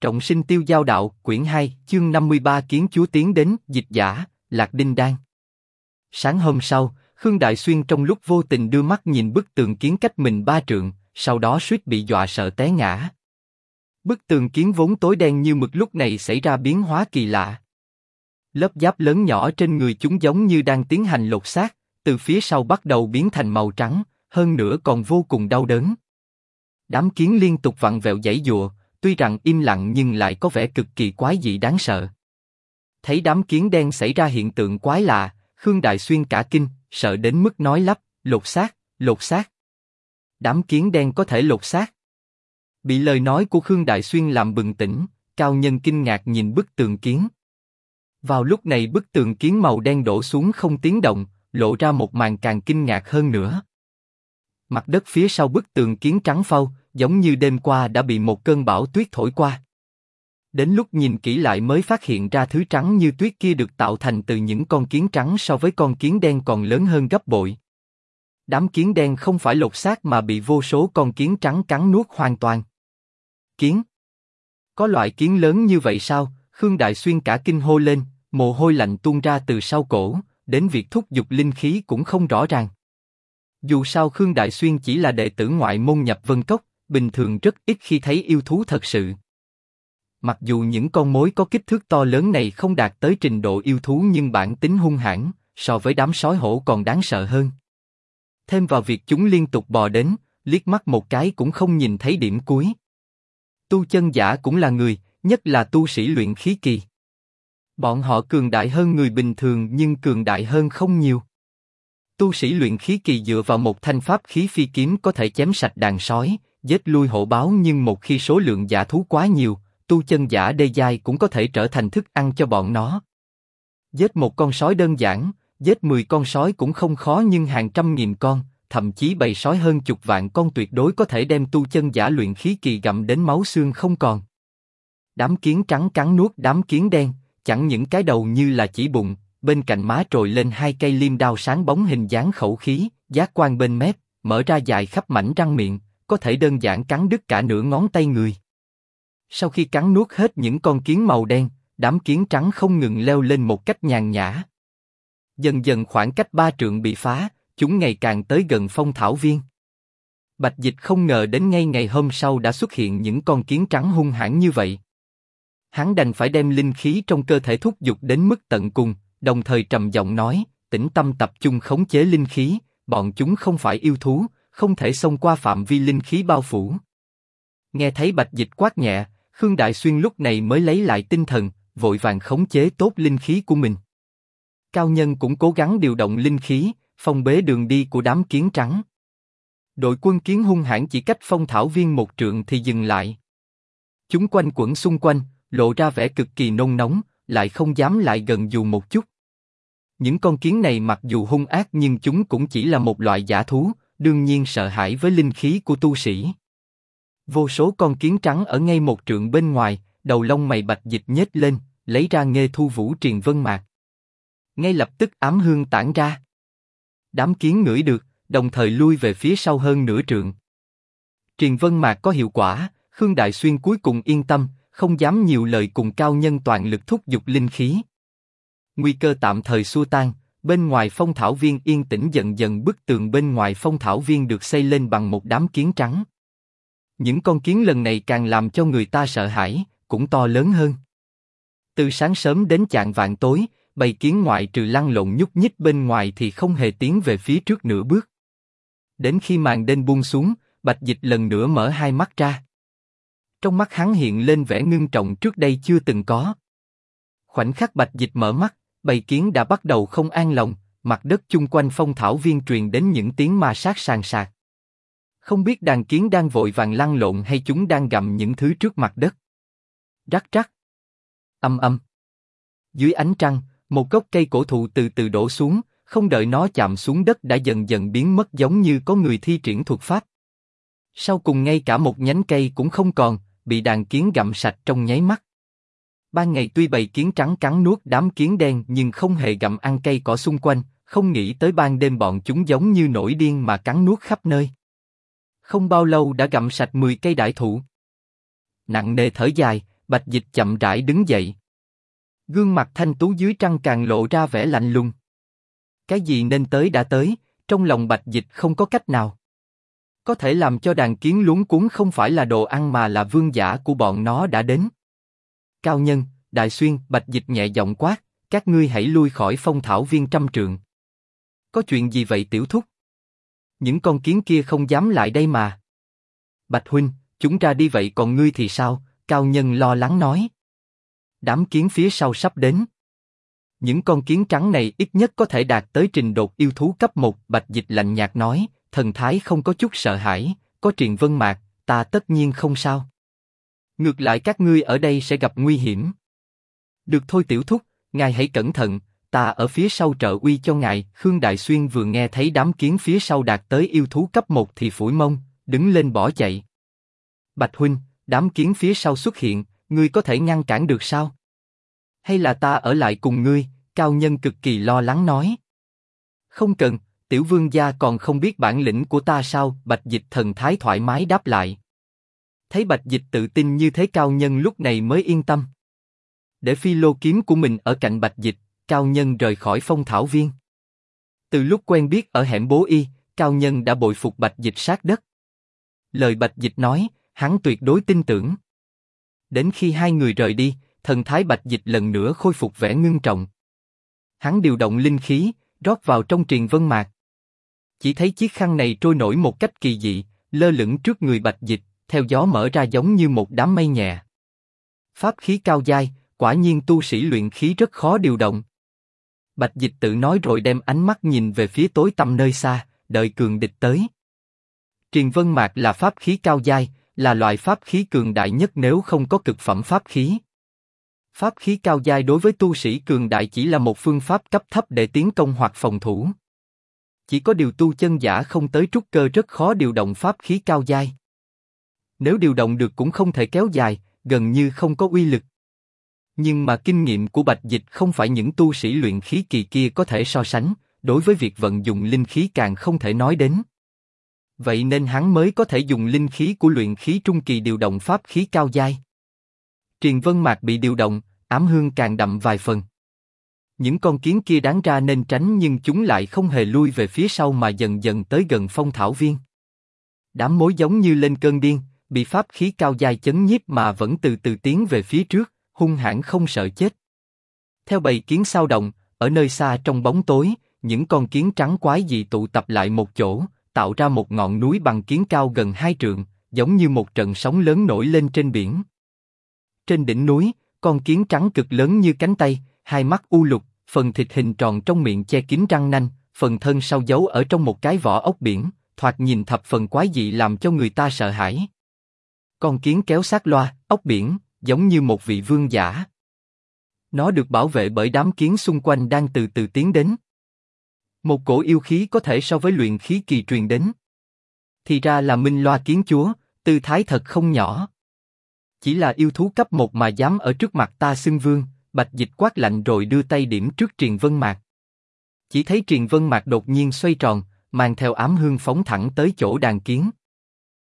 Trọng sinh tiêu giao đạo, quyển 2, chương 53 kiến chúa tiến đến, dịch giả, Lạc Đinh Đan. Sáng hôm sau, Khương Đại Xuyên trong lúc vô tình đưa mắt nhìn bức tường kiến cách mình 3 trượng, sau đó suýt bị dọa sợ té ngã. Bức tường kiến vốn tối đen như mực lúc này xảy ra biến hóa kỳ lạ. Lớp giáp lớn nhỏ trên người chúng giống như đang tiến hành lột xác, từ phía sau bắt đầu biến thành màu trắng, hơn nữa còn vô cùng đau đớn. Đám kiến liên tục vặn vẹo giãy giụa, tuy rằng im lặng nhưng lại có vẻ cực kỳ quái dị đáng sợ. Thấy đám kiến đen xảy ra hiện tượng quái lạ, Khương Đại Xuyên cả kinh, sợ đến mức nói lắp, lột xác, lột xác. Đám kiến đen có thể lột xác. Bị lời nói của Khương Đại Xuyên làm bừng tỉnh, cao nhân kinh ngạc nhìn bức tường kiến. Vào lúc này bức tường kiến màu đen đổ xuống không tiếng động, lộ ra một màn càng kinh ngạc hơn nữa. Mặt đất phía sau bức tường kiến trắng phau, giống như đêm qua đã bị một cơn bão tuyết thổi qua. Đến lúc nhìn kỹ lại mới phát hiện ra thứ trắng như tuyết kia được tạo thành từ những con kiến trắng so với con kiến đen còn lớn hơn gấp bội. Đám kiến đen không phải lột xác mà bị vô số con kiến trắng cắn nuốt hoàn toàn. Kiến? Có loại kiến lớn như vậy sao? Khương Đại Xuyên cả kinh hô lên, mồ hôi lạnh tuôn ra từ sau cổ, đến việc thúc giục linh khí cũng không rõ ràng. Dù sao Khương Đại Xuyên chỉ là đệ tử ngoại môn nhập Vân Cốc, bình thường rất ít khi thấy yêu thú thật sự. Mặc dù những con mối có kích thước to lớn này không đạt tới trình độ yêu thú nhưng bản tính hung hãn, so với đám sói hổ còn đáng sợ hơn. Thêm vào việc chúng liên tục bò đến, liếc mắt một cái cũng không nhìn thấy điểm cuối. Tu chân giả cũng là người, nhất là tu sĩ luyện khí kỳ. Bọn họ cường đại hơn người bình thường nhưng cường đại hơn không nhiều. Tu sĩ luyện khí kỳ dựa vào một thanh pháp khí phi kiếm có thể chém sạch đàn sói, giết lui hổ báo, nhưng một khi số lượng dã thú quá nhiều, tu chân giả đê giai cũng có thể trở thành thức ăn cho bọn nó. Giết một con sói đơn giản, giết 10 con sói cũng không khó, nhưng hàng trăm nghìn con, thậm chí bầy sói hơn chục vạn con tuyệt đối có thể đem tu chân giả luyện khí kỳ gặm đến máu xương không còn. Đám kiến trắng cắn nuốt đám kiến đen, chẳng những cái đầu như là chỉ bụng, bên cạnh má trồi lên 2 cây liêm đao sáng bóng hình dáng khẩu khí, giác quan bên mép, mở ra dài khắp mảnh răng miệng, có thể đơn giản cắn đứt cả nửa ngón tay người. Sau khi cắn nuốt hết những con kiến màu đen, đám kiến trắng không ngừng leo lên một cách nhàn nhã. Dần dần khoảng cách 3 trượng bị phá, chúng ngày càng tới gần Phong Thảo Viên. Bạch Dịch không ngờ đến ngay ngày hôm sau đã xuất hiện những con kiến trắng hung hãn như vậy. Hắn đành phải đem linh khí trong cơ thể thúc giục đến mức tận cùng, đồng thời trầm giọng nói, tĩnh tâm tập trung khống chế linh khí, bọn chúng không phải yêu thú, không thể xông qua phạm vi linh khí bao phủ. Nghe thấy Bạch Dịch quát nhẹ, Khương Đại Xuyên lúc này mới lấy lại tinh thần, vội vàng khống chế tốt linh khí của mình. Cao nhân cũng cố gắng điều động linh khí, phong bế đường đi của đám kiến trắng. Đội quân kiến hung hãn chỉ cách Phong Thảo Viên 1 trượng thì dừng lại. Chúng quanh quẩn xung quanh, lộ ra vẻ cực kỳ nôn nóng, lại không dám lại gần dù một chút. Những con kiến này mặc dù hung ác nhưng chúng cũng chỉ là một loại dã thú, đương nhiên sợ hãi với linh khí của tu sĩ. Vô số con kiến trắng ở ngay 1 trượng bên ngoài, đầu lông mày Bạch Dịch nhếch lên, lấy ra Nghê Thu Vũ Truyền Vân Mạc. Ngay lập tức ám hương tản ra. Đám kiến ngửi được, đồng thời lui về phía sau hơn nửa trượng. Truyền Vân Mạc có hiệu quả, Khương Đại Xuyên cuối cùng yên tâm, không dám nhiều lời, cùng cao nhân toàn lực thúc giục linh khí. Nguy cơ tạm thời xua tan, bên ngoài Phong Thảo Viên yên tĩnh dần dần. Bức tường bên ngoài Phong Thảo Viên được xây lên bằng một đám kiến trắng. Những con kiến lần này càng làm cho người ta sợ hãi, cũng to lớn hơn. Từ sáng sớm đến chạng vạng tối, bầy kiến ngoại trừ lăn lộn nhúc nhích bên ngoài thì không hề tiến về phía trước nửa bước. Đến khi màn đêm buông xuống, Bạch Dịch lần nữa mở hai mắt ra. Trong mắt hắn hiện lên vẻ ngưng trọng trước đây chưa từng có. Khoảnh khắc Bạch Dịch mở mắt, bầy kiến đã bắt đầu không an lòng, mặt đất chung quanh Phong Thảo Viên truyền đến những tiếng ma sát sàn sạc. Không biết đàn kiến đang vội vàng lăn lộn hay chúng đang gặm những thứ trước mặt đất. Rắc rắc. Âm âm. Dưới ánh trăng, một gốc cây cổ thụ từ từ đổ xuống, không đợi nó chạm xuống đất đã dần dần biến mất, giống như có người thi triển thuật pháp. Sau cùng ngay cả một nhánh cây cũng không còn, bị đàn kiến gặm sạch trong nháy mắt. Ban ngày tuy bầy kiến trắng cắn nuốt đám kiến đen nhưng không hề gặm ăn cây cỏ xung quanh, không nghĩ tới ban đêm bọn chúng giống như nổi điên mà cắn nuốt khắp nơi. không bao lâu đã gặm sạch 10 cây đại thụ. Nặng nề thở dài, Bạch Dịch chậm rãi đứng dậy. Gương mặt thanh tú dưới trăng càng lộ ra vẻ lạnh lùng. Cái gì nên tới đã tới, trong lòng Bạch Dịch không có cách nào. Có thể làm cho đàn kiến luống cuống không phải là đồ ăn mà là vương giả của bọn nó đã đến. Cao Nhân, Đại Xuyên, Bạch Dịch nhẹ giọng quát, các ngươi hãy lui khỏi phong thảo viên 100 trượng. Có chuyện gì vậy tiểu thúc? Những con kiến kia không dám lại đây mà. Bạch huynh, chúng ra đi vậy còn ngươi thì sao? Cao Nhân lo lắng nói. Đám kiến phía sau sắp đến. Những con kiến trắng này ít nhất có thể đạt tới trình độ yêu thú cấp 1, Bạch Dịch lạnh nhạt nói, thần thái không có chút sợ hãi, có Triền Vân Mạc, ta tất nhiên không sao. Ngược lại các ngươi ở đây sẽ gặp nguy hiểm. Được thôi tiểu thúc, ngài hãy cẩn thận, ta ở phía sau trợ uy cho ngài. Khương Đại Xuyên vừa nghe thấy đám kiến phía sau đạt tới yêu thú cấp 1 thì phủi mông, đứng lên bỏ chạy. Bạch huynh, đám kiến phía sau xuất hiện, ngươi có thể ngăn cản được sao? Hay là ta ở lại cùng ngươi? Cao Nhân cực kỳ lo lắng nói. Không cần, tiểu vương gia còn không biết bản lĩnh của ta sao? Bạch Dịch thần thái thoải mái đáp lại. Thấy Bạch Dịch tự tin như thế, Cao Nhân lúc này mới yên tâm. Để phi lô kiếm của mình ở cạnh Bạch Dịch, Cao Nhân rời khỏi phong thảo viên. Từ lúc quen biết ở hẻm Bố Y, Cao Nhân đã bội phục Bạch Dịch sát đất. Lời Bạch Dịch nói, hắn tuyệt đối tin tưởng. Đến khi hai người rời đi, thần thái Bạch Dịch lần nữa khôi phục vẻ ngưng trọng. Hắn điều động linh khí, rót vào trong Triền Vân Mạc. Chỉ thấy chiếc khăn này trôi nổi một cách kỳ dị, lơ lửng trước người Bạch Dịch, theo gió mở ra giống như một đám mây nhẹ. Pháp khí cao giai, quả nhiên tu sĩ luyện khí rất khó điều động. Bạch Dịch tự nói rồi đem ánh mắt nhìn về phía tối tăm nơi xa, đợi cường địch tới. Triền Vân Mạc là pháp khí cao giai, là loại pháp khí cường đại nhất nếu không có cực phẩm pháp khí. Pháp khí cao giai đối với tu sĩ cường đại chỉ là một phương pháp cấp thấp để tiến công hoặc phòng thủ. Chỉ có điều tu chân giả không tới trúc cơ rất khó điều động pháp khí cao giai. Nếu điều động được cũng không thể kéo dài, gần như không có uy lực. Nhưng mà kinh nghiệm của Bạch Dịch không phải những tu sĩ luyện khí kỳ kia có thể so sánh, đối với việc vận dụng linh khí càng không thể nói đến. Vậy nên hắn mới có thể dùng linh khí của luyện khí trung kỳ điều động pháp khí cao giai. Triền Vân Mạc bị điều động, ám hương càng đậm vài phần. Những con kiến kia đáng ra nên tránh nhưng chúng lại không hề lui về phía sau mà dần dần tới gần phong thảo viên. Đám mối giống như lên cơn điên, bị pháp khí cao giai chấn nhiếp mà vẫn từ từ tiến về phía trước, hung hãn không sợ chết. Theo bầy kiến sao động, ở nơi xa trong bóng tối, những con kiến trắng quái dị tụ tập lại một chỗ, tạo ra một ngọn núi bằng kiến cao gần 2 trượng, giống như một trận sóng lớn nổi lên trên biển. Trên đỉnh núi, con kiến trắng cực lớn như cánh tay, hai mắt u lục, phần thịt hình tròn trong miệng che kín răng nanh, phần thân sau giấu ở trong một cái vỏ ốc biển, thoạt nhìn thập phần quái dị làm cho người ta sợ hãi. Con kiến kéo sát loa, ốc biển, giống như một vị vương giả. Nó được bảo vệ bởi đám kiến xung quanh đang từ từ tiến đến. Một cổ yêu khí có thể so với luyện khí kỳ truyền đến. Thì ra là Minh Loa kiến chúa, tư thái thật không nhỏ. Chỉ là yêu thú cấp 1 mà dám ở trước mặt ta xưng vương. Bạch Dịch quát lạnh rồi đưa tay điểm trước Triền Vân Mạc. Chỉ thấy Triền Vân Mạc đột nhiên xoay tròn, mang theo ám hương phóng thẳng tới chỗ đàn kiến.